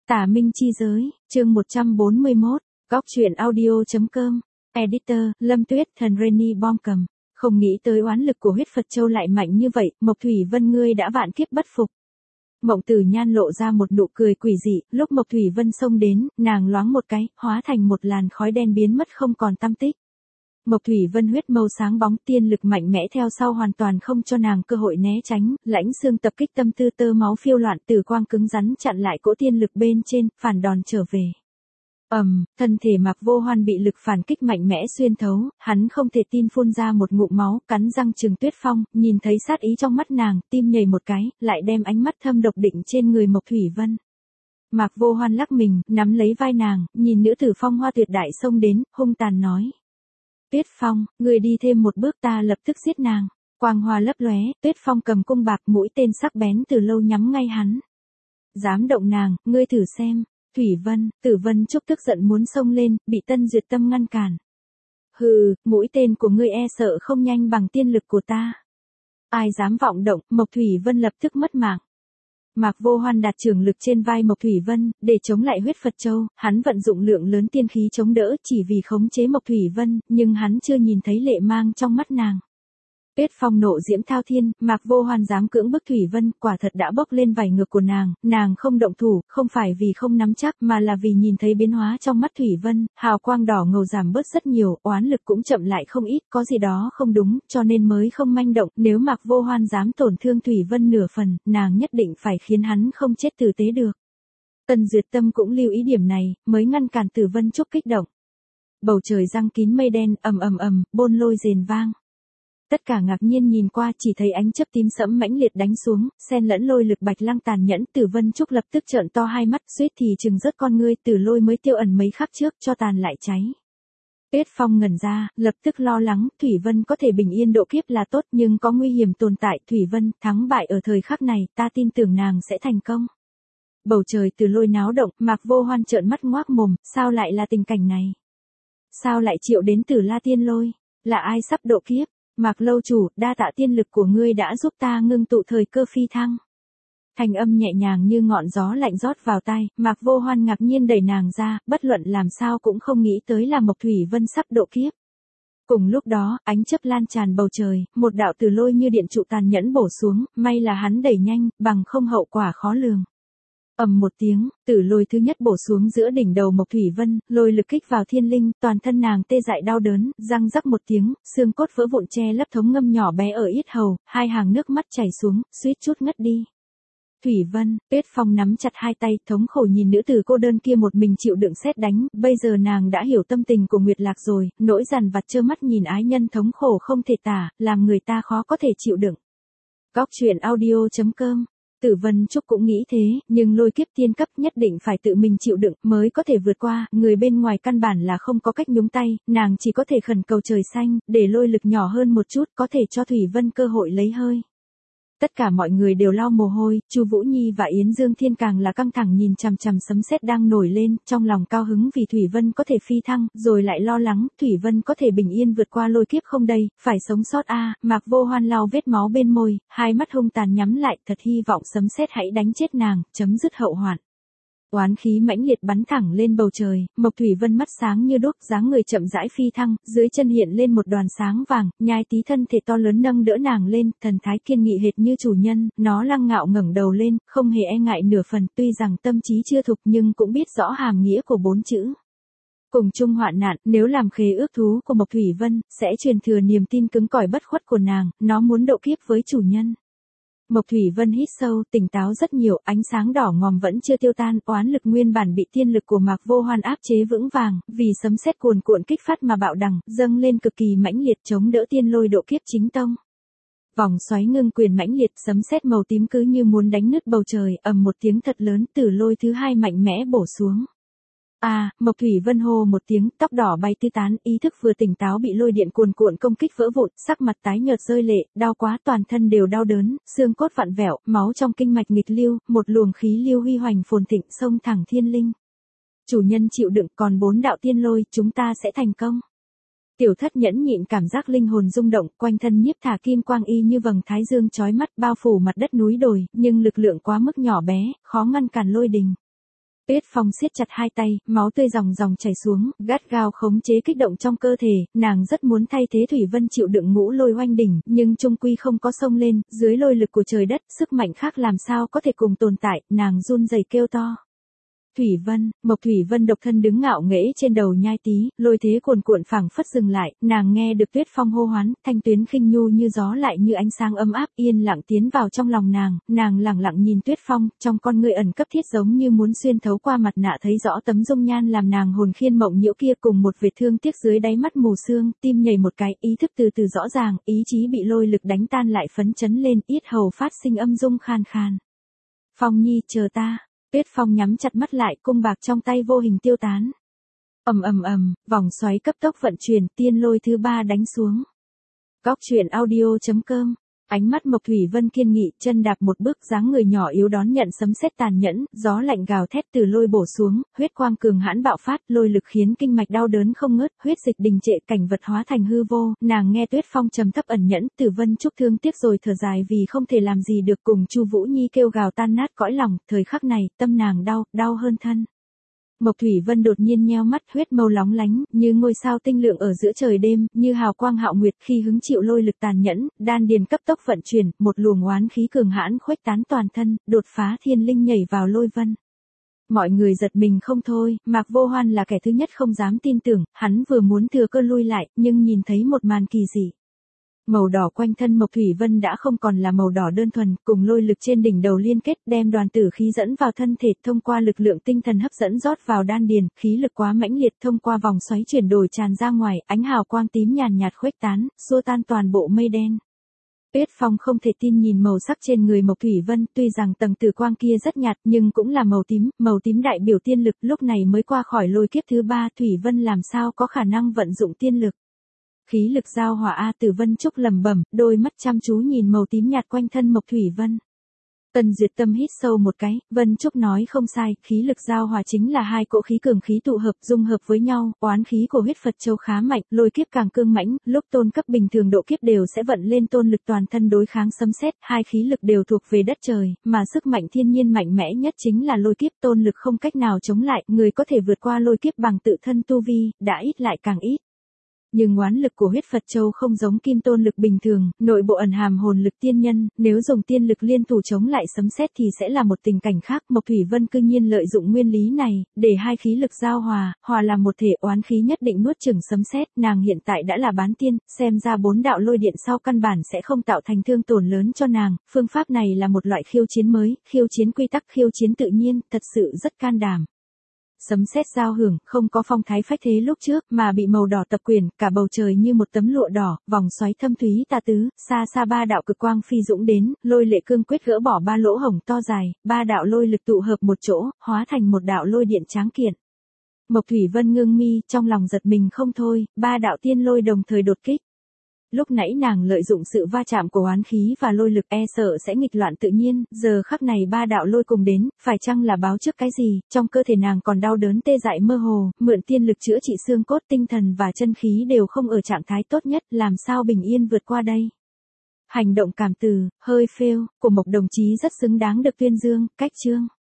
Tà Minh chi giới, chương 141, góc truyện audio.com, editor, Lâm Tuyết, thần Rainy bom cầm. Không nghĩ tới oán lực của huyết Phật Châu lại mạnh như vậy, Mộc Thủy Vân ngươi đã vạn kiếp bất phục. Mộng Tử Nhan lộ ra một nụ cười quỷ dị, lúc Mộc Thủy Vân xông đến, nàng loáng một cái, hóa thành một làn khói đen biến mất không còn tăm tích. Mộc Thủy Vân huyết mâu sáng bóng, tiên lực mạnh mẽ theo sau hoàn toàn không cho nàng cơ hội né tránh, lãnh xương tập kích tâm tư, tơ máu phiêu loạn, tử quang cứng rắn chặn lại cỗ tiên lực bên trên, phản đòn trở về. Thân thể Mạc Vô Hoan bị lực phản kích mạnh mẽ xuyên thấu, hắn không thể tin phun ra một ngụm máu, cắn răng trừng Tuyết Phong, nhìn thấy sát ý trong mắt nàng, tim nhảy một cái, lại đem ánh mắt thâm độc định trên người Mộc Thủy Vân. Mạc Vô Hoan lắc mình, nắm lấy vai nàng, nhìn nữ tử phong hoa tuyệt đại xông đến, hung tàn nói. Tuyết Phong, người đi thêm một bước ta lập tức giết nàng. Quang hoa lấp lóe, Tuyết Phong cầm cung bạc, mũi tên sắc bén từ lâu nhắm ngay hắn. Dám động nàng, ngươi thử xem. Thủy Vân, Tử Vân Trúc tức giận muốn xông lên, bị Tân Duyệt Tâm ngăn cản. Hừ, mũi tên của ngươi e sợ không nhanh bằng tiên lực của ta. Ai dám vọng động, Mộc Thủy Vân lập tức mất mạng. Mạc Vô Hoan đặt trường lực trên vai Mộc Thủy Vân, để chống lại huyết Phật Châu, hắn vận dụng lượng lớn tiên khí chống đỡ chỉ vì khống chế Mộc Thủy Vân, nhưng hắn chưa nhìn thấy lệ mang trong mắt nàng. Tuyết Phong nộ diễm thao thiên, Mạc Vô Hoan dám cưỡng bức Thủy Vân, quả thật đã bốc lên vảy ngược của nàng không động thủ, không phải vì không nắm chắc mà là vì nhìn thấy biến hóa trong mắt Thủy Vân, hào quang đỏ ngầu giảm bớt rất nhiều, oán lực cũng chậm lại không ít, có gì đó không đúng, cho nên mới không manh động, nếu Mạc Vô Hoan dám tổn thương Thủy Vân nửa phần, nàng nhất định phải khiến hắn không chết tử tế được. Tần Duyệt Tâm cũng lưu ý điểm này, mới ngăn cản Tử Vân Trúc kích động. Bầu trời răng kín mây đen, ầm, bôn lôi rền vang. Tất cả ngạc nhiên nhìn qua chỉ thấy ánh chớp tím sẫm mãnh liệt đánh xuống, xen lẫn lôi lực bạch lăng tàn nhẫn, Tử Vân Trúc lập tức trợn to hai mắt, suýt thì chừng rớt con ngươi, Tử Lôi mới tiêu ẩn mấy khắc trước, cho tàn lại cháy. Tuyết Phong ngẩn ra, lập tức lo lắng, Thủy Vân có thể bình yên độ kiếp là tốt, nhưng có nguy hiểm tồn tại, Thủy Vân, thắng bại ở thời khắc này, ta tin tưởng nàng sẽ thành công. Bầu trời Tử Lôi náo động, Mạc Vô Hoan trợn mắt ngoác mồm, sao lại là tình cảnh này? Sao lại triệu đến Tử La Tiên Lôi? Là ai sắp độ kiếp? Mạc lâu chủ, đa tạ tiên lực của ngươi đã giúp ta ngưng tụ thời cơ phi thăng. Thanh âm nhẹ nhàng như ngọn gió lạnh rót vào tai, Mạc Vô Hoan ngạc nhiên đẩy nàng ra, bất luận làm sao cũng không nghĩ tới là Mộc Thủy Vân sắp độ kiếp. Cùng lúc đó, ánh chớp lan tràn bầu trời, một đạo Tử Lôi như điện trụ tàn nhẫn bổ xuống, may là hắn đẩy nhanh, bằng không hậu quả khó lường. Một tiếng, Tử Lôi thứ nhất bổ xuống giữa đỉnh đầu Mộc Thủy Vân, lôi lực kích vào thiên linh, toàn thân nàng tê dại đau đớn, răng rắc một tiếng, xương cốt vỡ vụn che lấp thống ngâm nhỏ bé ở yết hầu, hai hàng nước mắt chảy xuống, suýt chút ngất đi. Thủy Vân, Tuyết Phong nắm chặt hai tay, thống khổ nhìn nữ tử cô đơn kia một mình chịu đựng sét đánh, bây giờ nàng đã hiểu tâm tình của Nguyệt Lạc rồi, nỗi dằn vặt trơ mắt nhìn ái nhân thống khổ không thể tả, làm người ta khó có thể chịu đựng. Góc truyện audio.com. Tử Vân Trúc cũng nghĩ thế, nhưng lôi kiếp tiên cấp nhất định phải tự mình chịu đựng mới có thể vượt qua, người bên ngoài căn bản là không có cách nhúng tay, nàng chỉ có thể khẩn cầu trời xanh, để lôi lực nhỏ hơn một chút có thể cho Thủy Vân cơ hội lấy hơi. Tất cả mọi người đều lau mồ hôi, Chu Vũ Nhi và Yến Dương Thiên càng là căng thẳng nhìn chằm chằm sấm sét đang nổi lên, trong lòng cao hứng vì Thủy Vân có thể phi thăng, rồi lại lo lắng, Thủy Vân có thể bình yên vượt qua lôi kiếp không đây, phải sống sót a. Mạc Vô Hoan lau vết máu bên môi, hai mắt hung tàn nhắm lại, thật hy vọng sấm sét hãy đánh chết nàng, chấm dứt hậu hoạn. Oán khí mãnh liệt bắn thẳng lên bầu trời, Mộc Thủy Vân mắt sáng như đuốc, dáng người chậm rãi phi thăng, dưới chân hiện lên một đoàn sáng vàng, nhai tí thân thể to lớn nâng đỡ nàng lên, thần thái kiên nghị hệt như chủ nhân, nó lăng ngạo ngẩng đầu lên, không hề e ngại nửa phần, tuy rằng tâm trí chưa thục nhưng cũng biết rõ hàm nghĩa của 4 chữ. Cùng chung hoạn nạn, nếu làm khế ước thú của Mộc Thủy Vân, sẽ truyền thừa niềm tin cứng cỏi bất khuất của nàng, nó muốn độ kiếp với chủ nhân. Mộc Thủy Vân hít sâu, tỉnh táo rất nhiều, ánh sáng đỏ ngòm vẫn chưa tiêu tan, oán lực nguyên bản bị tiên lực của Mạc Vô Hoan áp chế vững vàng, vì sấm sét cuồn cuộn kích phát mà bạo đằng, dâng lên cực kỳ mãnh liệt chống đỡ tiên lôi độ kiếp chính tông. Vòng xoáy ngưng quyền mãnh liệt, sấm sét màu tím cứ như muốn đánh nứt bầu trời, một tiếng thật lớn, Tử Lôi thứ hai mạnh mẽ bổ xuống. Mộc Thủy Vân hô một tiếng, tóc đỏ bay tứ tán, ý thức vừa tỉnh táo bị lôi điện cuồn cuộn công kích vỡ vụn, sắc mặt tái nhợt rơi lệ, đau quá, toàn thân đều đau đớn, xương cốt vặn vẹo, máu trong kinh mạch nghịch lưu, một luồng khí lưu huy hoành phồn thịnh xông thẳng thiên linh. Chủ nhân chịu đựng, còn 4 đạo tiên lôi, chúng ta sẽ thành công. Tiểu Thất nhẫn nhịn cảm giác linh hồn rung động, quanh thân nhiếp thả kim quang y như vầng thái dương chói mắt bao phủ mặt đất núi đồi, nhưng lực lượng quá mức nhỏ bé, khó ngăn cản lôi đình. Tuyết Phong siết chặt hai tay, máu tươi ròng ròng chảy xuống, gắt gao khống chế kích động trong cơ thể, nàng rất muốn thay thế Thủy Vân chịu đựng ngũ lôi oanh đỉnh, nhưng chung quy không có xông lên, dưới lôi lực của trời đất, sức mạnh khác làm sao có thể cùng tồn tại, nàng run rẩy kêu to. Thủy Vân, Mộc Thủy Vân độc thân đứng ngạo nghễ trên đầu nhai tí, lôi thế cuồn cuộn phảng phất dừng lại, nàng nghe được Tuyết Phong hô hoán, thanh tuyến khinh nhu như gió lại như ánh sáng ấm áp yên lặng tiến vào trong lòng nàng lặng lặng nhìn Tuyết Phong, trong con ngươi ẩn cấp thiết giống như muốn xuyên thấu qua mặt nạ thấy rõ tấm dung nhan làm nàng hồn khiên mộng nhiễu kia cùng một vệt thương tiếc dưới đáy mắt mù sương, tim nhảy một cái, ý thức từ từ rõ ràng, ý chí bị lôi lực đánh tan lại phấn chấn lên, yết hầu phát sinh âm dung khan khan. Phong Nhi, chờ ta. Tuyết Phong nhắm chặt mắt lại, cung bạc trong tay vô hình tiêu tán. Vòng xoáy cấp tốc vận chuyển, tiên lôi thứ 3 đánh xuống. Góc truyện audio.com. Ánh mắt Mộc Thủy Vân kiên nghị, chân đạp một bước, dáng người nhỏ yếu đón nhận sấm sét tàn nhẫn, gió lạnh gào thét từ lôi bổ xuống, huyết quang cường hãn bạo phát, lôi lực khiến kinh mạch đau đớn không ngớt, huyết dịch đình trệ, cảnh vật hóa thành hư vô. Nàng nghe Tuyết Phong trầm thấp ẩn nhẫn, Tử Vân Trúc thương tiếc rồi thở dài vì không thể làm gì được, cùng Chu Vũ Nhi kêu gào tan nát cõi lòng, thời khắc này, tâm nàng đau hơn thân. Mộc Thủy Vân đột nhiên nheo mắt, huyết màu lóng lánh, như ngôi sao tinh lượng ở giữa trời đêm, như hào quang hạo nguyệt, khi hứng chịu lôi lực tàn nhẫn, đan điền cấp tốc vận chuyển, một luồng oán khí cường hãn khuếch tán toàn thân, đột phá thiên linh nhảy vào lôi vân. Mọi người giật mình không thôi, Mạc Vô Hoan là kẻ thứ nhất không dám tin tưởng, hắn vừa muốn thừa cơ lui lại, nhưng nhìn thấy một màn kỳ dị. Màu đỏ quanh thân Mộc Thủy Vân đã không còn là màu đỏ đơn thuần, cùng lôi lực trên đỉnh đầu liên kết đem đoàn tử khí dẫn vào thân thể, thông qua lực lượng tinh thần hấp dẫn rót vào đan điền, khí lực quá mãnh liệt thông qua vòng xoáy chuyển đổi tràn ra ngoài, ánh hào quang tím nhàn nhạt khuếch tán, xua tan toàn bộ mây đen. Tuyết Phong không thể tin nhìn màu sắc trên người Mộc Thủy Vân, tuy rằng tầng tử quang kia rất nhạt nhưng cũng là màu tím đại biểu tiên lực, lúc này mới qua khỏi lôi kiếp thứ 3, Thủy Vân làm sao có khả năng vận dụng tiên lực. Khí lực giao hòa a, Tử Vân Trúc lẩm bẩm, đôi mắt chăm chú nhìn màu tím nhạt quanh thân Mộc Thủy Vân. Tần Duyệt Tâm hít sâu một cái, Vân Trúc nói không sai, khí lực giao hòa chính là hai cỗ khí cường khí tụ hợp, dung hợp với nhau, oán khí của huyết Phật Châu khá mạnh, lôi kiếp càng cương mãnh, lúc tôn cấp bình thường độ kiếp đều sẽ vận lên tôn lực toàn thân đối kháng sấm sét, hai khí lực đều thuộc về đất trời, mà sức mạnh thiên nhiên mạnh mẽ nhất chính là lôi kiếp, tôn lực không cách nào chống lại, người có thể vượt qua lôi kiếp bằng tự thân tu vi, đã ít lại càng ít. Nhưng oán lực của huyết Phật Châu không giống kim tôn lực bình thường, nội bộ ẩn hàm hồn lực tiên nhân, nếu dùng tiên lực liên thủ chống lại sấm sét thì sẽ là một tình cảnh khác. Mộc Thủy Vân cư nhiên lợi dụng nguyên lý này, để hai khí lực giao hòa làm một thể, oán khí nhất định nuốt chửng sấm sét. Nàng hiện tại đã là bán tiên, xem ra 4 đạo lôi điện sau căn bản sẽ không tạo thành thương tổn lớn cho nàng. Phương pháp này là một loại khiêu chiến mới, khiêu chiến quy tắc, khiêu chiến tự nhiên, thật sự rất can đảm. Sấm sét giao hưởng, không có phong thái phách thế lúc trước, mà bị màu đỏ tập quyền, cả bầu trời như một tấm lụa đỏ, vòng xoáy thâm thúy tà tứ, xa xa 3 đạo cực quang phi dũng đến, lôi lệ cương quyết gỡ bỏ 3 lỗ hổng to dài, 3 đạo lôi lực tụ hợp một chỗ, hóa thành một đạo lôi điện tráng kiện. Mộc Thủy Vân ngưng mi, trong lòng giật mình không thôi, 3 đạo tiên lôi đồng thời đột kích. Lúc nãy nàng lợi dụng sự va chạm của oán khí và lôi lực e sợ sẽ nghịch loạn tự nhiên, giờ khắc này 3 đạo lôi cùng đến, phải chăng là báo trước cái gì, trong cơ thể nàng còn đau đớn tê dại mơ hồ, mượn tiên lực chữa trị xương cốt, tinh thần và chân khí đều không ở trạng thái tốt nhất, làm sao bình yên vượt qua đây. Hành động cảm từ, hơi phêu, của Mộc đồng chí rất xứng đáng được tuyên dương, cách chương.